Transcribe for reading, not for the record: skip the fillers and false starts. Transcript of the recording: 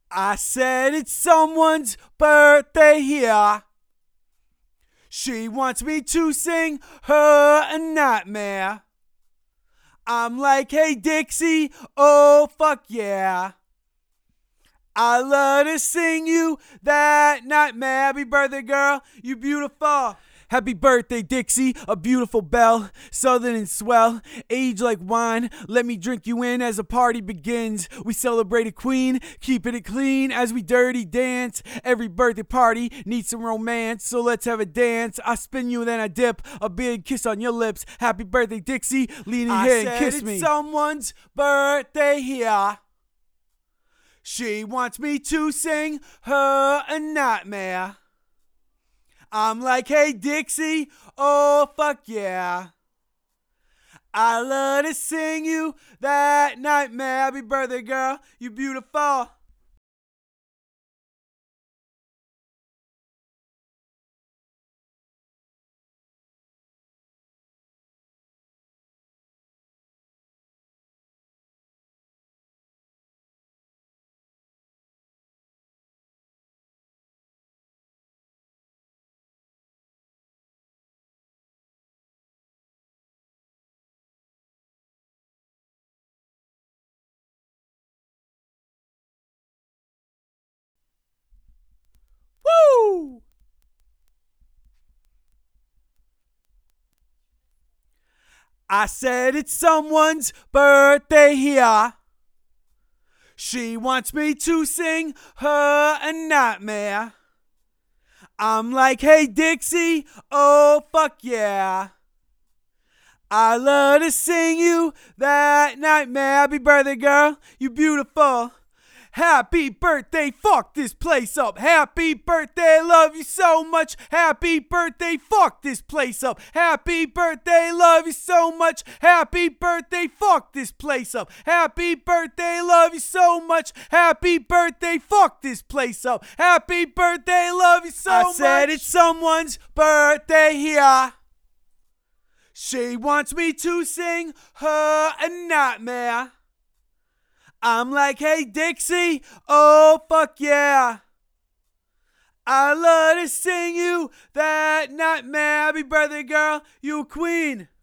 I said it's someone's birthday here. She wants me to sing her a nightmare. I'm like, hey Dixie, oh fuck yeah. I love to sing you that nightmare. Happy birthday, girl, you beautiful. Happy birthday, Dixie, a beautiful belle, southern and swell, age like wine. Let me drink you in as the party begins. We celebrate a queen, keeping it clean as we dirty dance. Every birthday party needs some romance, so let's have a dance. I spin you and then I dip, a big kiss on your lips. Happy birthday, Dixie, lean in here and kiss me. It's someone's birthday here. She wants me to sing her a nightmare. I'm like, hey Dixie, oh fuck yeah. I love to sing you that nightmare. Happy birthday, girl, you beautiful. Woo! I said it's someone's birthday here. She wants me to sing her a nightmare. I'm like, hey Dixie, oh fuck yeah. I love to sing you that nightmare. Happy birthday, girl, you beautiful. Happy birthday, fuck this place up. Happy birthday, love you so much. Happy birthday, fuck this place up. Happy birthday, love you so much. Happy birthday, fuck this place up. Happy birthday, love you so much. Happy birthday, fuck this place up. Happy birthday, love you so much. I said it's someone's birthday here. She wants me to sing her a nightmare. I'm like, hey Dixie, oh fuck yeah. I love to sing you that nightmare. Happy birthday, girl, you a queen.